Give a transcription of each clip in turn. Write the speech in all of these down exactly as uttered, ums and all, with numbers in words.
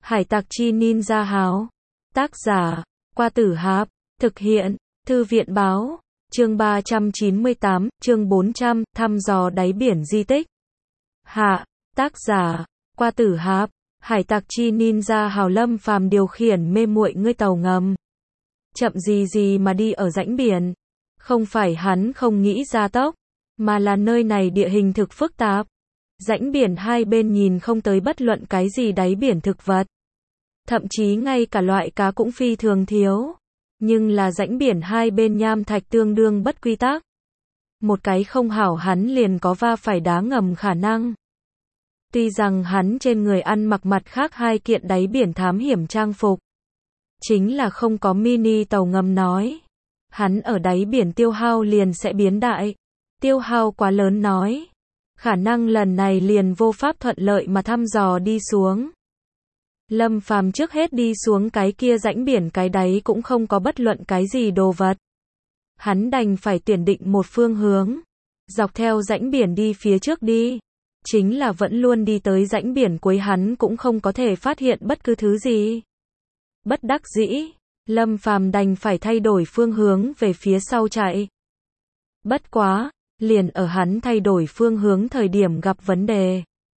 Hải tặc chi ninja háo. Tác giả, Qua Tử Háp. Thực hiện, Thư viện báo. Chương ba trăm chín mươi tám, chương bốn trăm, thăm dò đáy biển di tích. Hạ, tác giả, Qua Tử Háp. Hải tặc chi ninja hào. Lâm Phàm điều khiển mê muội ngươi tàu ngầm. Chậm gì gì mà đi ở rãnh biển. Không phải hắn không nghĩ ra tốc, mà là nơi này địa hình thực phức tạp. Rãnh biển hai bên nhìn không tới bất luận cái gì đáy biển thực vật. Thậm chí ngay cả loại cá cũng phi thường thiếu. Nhưng là rãnh biển hai bên nham thạch tương đương bất quy tắc. Một cái không hảo hắn liền có va phải đá ngầm khả năng. Tuy rằng hắn trên người ăn mặc mặt khác hai kiện đáy biển thám hiểm trang phục. Chính là không có mini tàu ngầm nói. Hắn ở đáy biển tiêu hao liền sẽ biến đại. Tiêu hao quá lớn nói. Khả năng lần này liền vô pháp thuận lợi mà thăm dò đi xuống. Lâm Phàm trước hết đi xuống cái kia rãnh biển, cái đáy cũng không có bất luận cái gì đồ vật. Hắn đành phải tuyển định một phương hướng. Dọc theo rãnh biển đi phía trước đi. Chính là vẫn luôn đi tới rãnh biển cuối hắn cũng không có thể phát hiện bất cứ thứ gì. Bất đắc dĩ, Lâm Phàm đành phải thay đổi phương hướng về phía sau chạy. Bất quá, liền ở hắn thay đổi phương hướng thời điểm gặp vấn đề.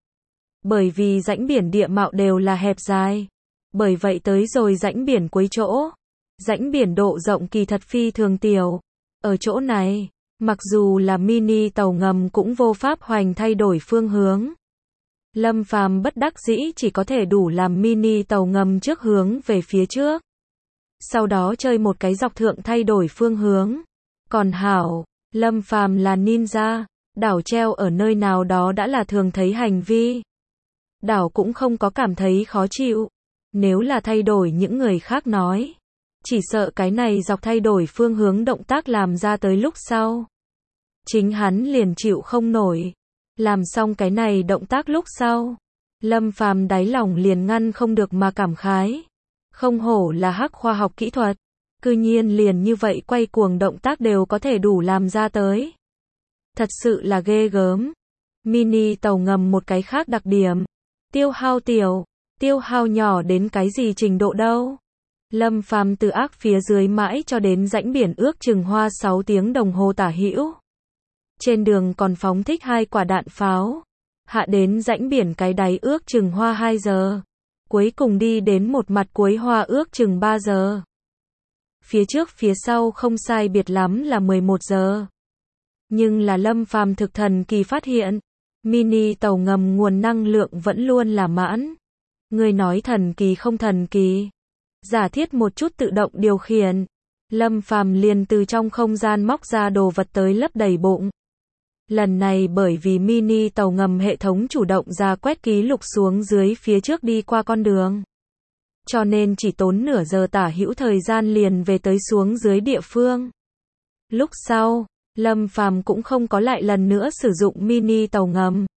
Bởi vì rãnh biển địa mạo đều là hẹp dài. Bởi vậy tới rồi rãnh biển cuối chỗ. Rãnh biển độ rộng kỳ thật phi thường tiểu. Ở chỗ này, mặc dù là mini tàu ngầm cũng vô pháp hoành thay đổi phương hướng. Lâm Phàm bất đắc dĩ chỉ có thể đủ làm mini tàu ngầm trước hướng về phía trước. Sau đó chơi một cái dọc thượng thay đổi phương hướng. Còn hảo, Lâm Phàm là ninja, đảo treo ở nơi nào đó đã là thường thấy hành vi. Đảo cũng không có cảm thấy khó chịu. Nếu là thay đổi những người khác nói, chỉ sợ cái này dọc thay đổi phương hướng động tác làm ra tới lúc sau. Chính hắn liền chịu không nổi. Làm xong cái này động tác lúc sau, Lâm Phàm đáy lòng liền ngăn không được mà cảm khái. Không hổ là hắc khoa học kỹ thuật. Cư nhiên liền như vậy quay cuồng động tác đều có thể đủ làm ra tới. Thật sự là ghê gớm. Mini tàu ngầm một cái khác đặc điểm. Tiêu hao tiểu. Tiêu hao nhỏ đến cái gì trình độ đâu. Lâm Phàm từ ác phía dưới mãi cho đến rãnh biển ước chừng hoa sáu tiếng đồng hồ tả hữu. Trên đường còn phóng thích hai quả đạn pháo. Hạ đến rãnh biển cái đáy ước chừng hoa hai giờ. Cuối cùng đi đến một mặt cuối hoa ước chừng ba giờ. Phía trước phía sau không sai biệt lắm là mười một giờ. Nhưng là Lâm Phàm thực thần kỳ phát hiện, mini tàu ngầm nguồn năng lượng vẫn luôn là mãn. Người nói thần kỳ không thần kỳ. Giả thiết một chút tự động điều khiển. Lâm Phàm liền từ trong không gian móc ra đồ vật tới lấp đầy bụng. Lần này bởi vì mini tàu ngầm hệ thống chủ động ra quét ký lục xuống dưới phía trước đi qua con đường. Cho nên chỉ tốn nửa giờ tả hữu thời gian liền về tới xuống dưới địa phương. Lúc sau, Lâm Phàm cũng không có lại lần nữa sử dụng mini tàu ngầm.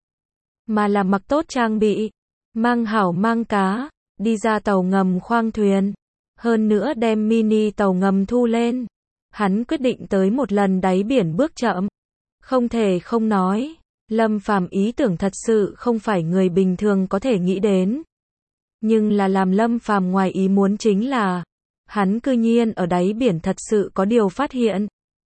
Mà là mặc tốt trang bị, mang hảo mang cá, đi ra tàu ngầm khoang thuyền. Hơn nữa đem mini tàu ngầm thu lên. Hắn quyết định tới một lần đáy biển bước chậm. Không thể không nói, Lâm Phàm ý tưởng thật sự không phải người bình thường có thể nghĩ đến. Nhưng là làm Lâm Phàm ngoài ý muốn chính là, hắn cư nhiên ở đáy biển thật sự có điều phát hiện.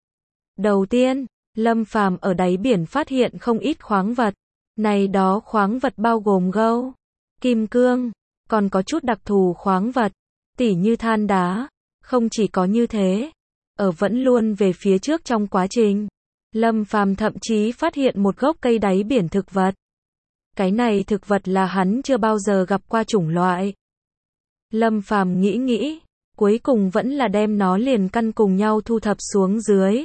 Đầu tiên, Lâm Phàm ở đáy biển phát hiện không ít khoáng vật. Này đó khoáng vật bao gồm gâu, kim cương, còn có chút đặc thù khoáng vật, tỉ như than đá. Không chỉ có như thế, ở vẫn luôn về phía trước trong quá trình, Lâm Phàm thậm chí phát hiện một gốc cây đáy biển thực vật. Cái này thực vật là hắn chưa bao giờ gặp qua chủng loại. Lâm Phàm nghĩ nghĩ, cuối cùng vẫn là đem nó liền căn cùng nhau thu thập xuống dưới.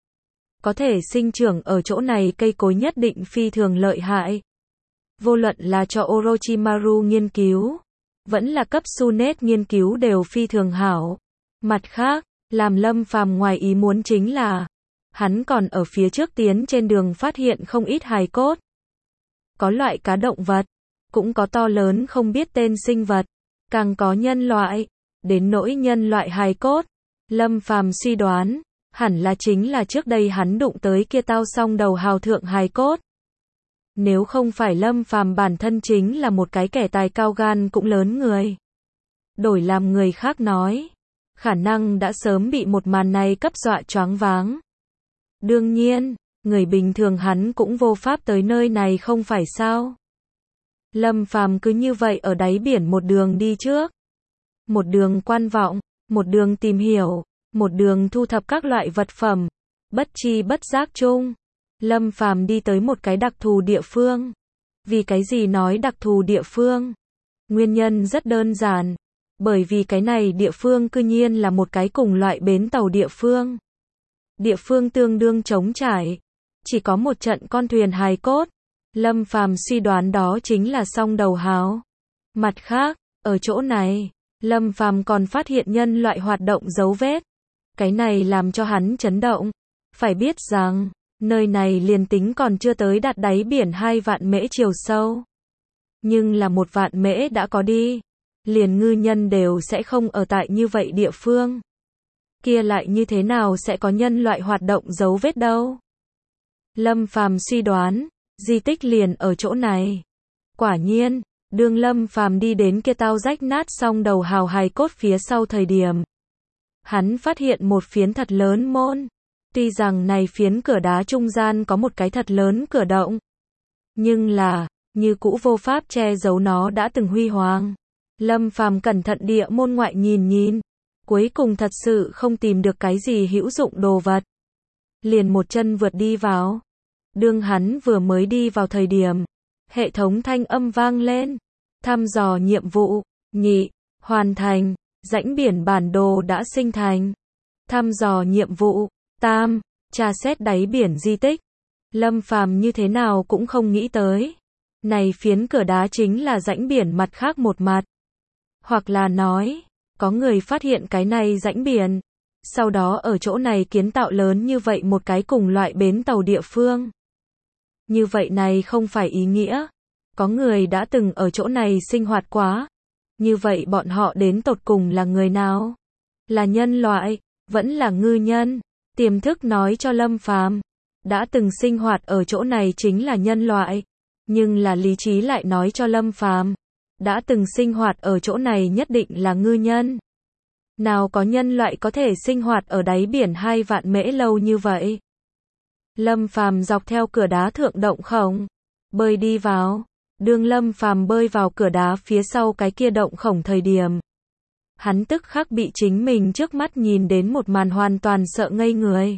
Có thể sinh trưởng ở chỗ này cây cối nhất định phi thường lợi hại. Vô luận là cho Orochimaru nghiên cứu, vẫn là cấp Sunet nghiên cứu đều phi thường hảo. Mặt khác, làm Lâm Phàm ngoài ý muốn chính là, hắn còn ở phía trước tiến trên đường phát hiện không ít hài cốt. Có loại cá động vật, cũng có to lớn không biết tên sinh vật, càng có nhân loại. Đến nỗi nhân loại hài cốt, Lâm Phàm suy đoán, hẳn là chính là trước đây hắn đụng tới kia tao song đầu hào thượng hài cốt. Nếu không phải Lâm Phàm bản thân chính là một cái kẻ tài cao gan cũng lớn người, Đổi làm người khác nói, khả năng đã sớm bị một màn này cấp dọa choáng váng. Đương nhiên, người bình thường hắn cũng vô pháp tới nơi này không phải sao? Lâm Phàm cứ như vậy ở đáy biển một đường đi trước, một đường quan vọng, một đường tìm hiểu, một đường thu thập các loại vật phẩm, bất chi bất giác chung, Lâm Phàm đi tới một cái đặc thù địa phương. Vì cái gì nói đặc thù địa phương? Nguyên nhân rất đơn giản, bởi vì cái này địa phương cư nhiên là một cái cùng loại bến tàu địa phương. Địa phương tương đương trống trải, chỉ có một trận con thuyền hài cốt. Lâm Phàm suy đoán đó chính là song đầu háo. Mặt khác, ở chỗ này, Lâm Phàm còn phát hiện nhân loại hoạt động dấu vết. Cái này làm cho hắn chấn động. Phải biết rằng, nơi này liền tính còn chưa tới đạt đáy biển hai vạn mễ chiều sâu. Nhưng là một vạn mễ đã có đi. Liền ngư nhân đều sẽ không ở tại như vậy địa phương. Kia lại như thế nào sẽ có nhân loại hoạt động dấu vết đâu? Lâm Phàm suy đoán, di tích liền ở chỗ này. Quả nhiên, đương Lâm Phàm đi đến kia tao rách nát song đầu hào hài cốt phía sau thời điểm, hắn phát hiện một phiến thật lớn môn. Tuy rằng này phiến cửa đá trung gian có một cái thật lớn cửa động, nhưng là, như cũ vô pháp che giấu nó đã từng huy hoàng. Lâm Phàm cẩn thận địa môn ngoại nhìn nhìn, cuối cùng thật sự không tìm được cái gì hữu dụng đồ vật. Liền một chân vượt đi vào. Đương hắn vừa mới đi vào thời điểm, hệ thống thanh âm vang lên. Thăm dò nhiệm vụ, nhị, hoàn thành, rãnh biển bản đồ đã sinh thành. Thăm dò nhiệm vụ, tam, tra xét đáy biển di tích. Lâm Phàm như thế nào cũng không nghĩ tới. Này phiến cửa đá chính là rãnh biển mặt khác một mặt. Hoặc là nói, có người phát hiện cái này rãnh biển. Sau đó ở chỗ này kiến tạo lớn như vậy một cái cùng loại bến tàu địa phương. Như vậy này không phải ý nghĩa. Có người đã từng ở chỗ này sinh hoạt quá. Như vậy bọn họ đến tột cùng là người nào? Là nhân loại, vẫn là ngư nhân. Tiềm thức nói cho Lâm Phàm, đã từng sinh hoạt ở chỗ này chính là nhân loại. Nhưng là lý trí lại nói cho Lâm Phàm, đã từng sinh hoạt ở chỗ này nhất định là ngư nhân. Nào có nhân loại có thể sinh hoạt ở đáy biển hai vạn mễ lâu như vậy? Lâm Phàm dọc theo cửa đá thượng động khổng, bơi đi vào. Đương Lâm Phàm bơi vào cửa đá phía sau cái kia động khổng thời điểm, hắn tức khắc bị chính mình trước mắt nhìn đến một màn hoàn toàn sợ ngây người.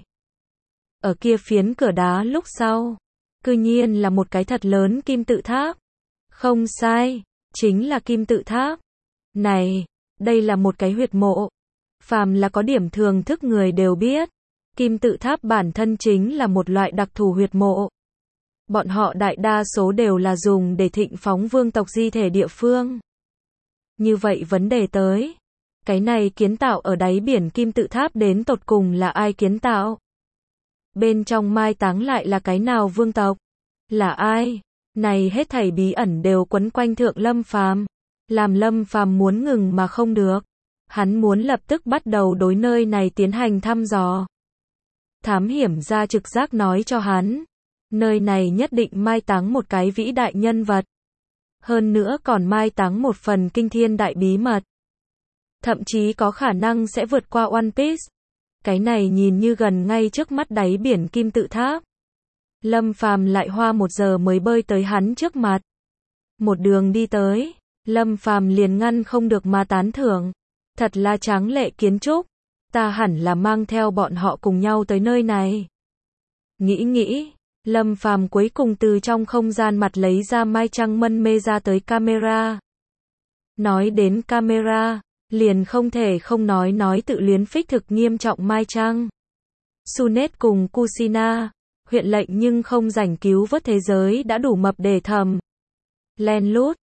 Ở kia phiến cửa đá lúc sau, cư nhiên là một cái thật lớn kim tự tháp. Không sai, chính là kim tự tháp. Này, đây là một cái huyệt mộ. Phàm là có điểm thường thức người đều biết, kim tự tháp bản thân chính là một loại đặc thù huyệt mộ. Bọn họ đại đa số đều là dùng để thịnh phóng vương tộc di thể địa phương. Như vậy vấn đề tới, cái này kiến tạo ở đáy biển kim tự tháp đến tột cùng là ai kiến tạo? Bên trong mai táng lại là cái nào vương tộc? Là ai? Này hết thảy bí ẩn đều quấn quanh thượng Lâm Phàm, làm Lâm Phàm muốn ngừng mà không được. Hắn muốn lập tức bắt đầu đối nơi này tiến hành thăm dò. Thám hiểm gia trực giác nói cho hắn, nơi này nhất định mai táng một cái vĩ đại nhân vật. Hơn nữa còn mai táng một phần kinh thiên đại bí mật. Thậm chí có khả năng sẽ vượt qua One Piece. Cái này nhìn như gần ngay trước mắt đáy biển kim tự tháp. Lâm Phàm lại hoa một giờ mới bơi tới hắn trước mặt. Một đường đi tới, Lâm Phàm liền ngăn không được mà tán thưởng. Thật là tráng lệ kiến trúc. Ta hẳn là mang theo bọn họ cùng nhau tới nơi này. Nghĩ nghĩ, Lâm Phàm cuối cùng từ trong không gian mặt lấy ra Mai Trăng mân mê ra tới camera. Nói đến camera, liền không thể không nói nói tự luyến phích thực nghiêm trọng Mai Trăng. Sunet cùng Kushina, huyện lệnh nhưng không rảnh cứu vớt thế giới đã đủ mập để thầm. Len lút,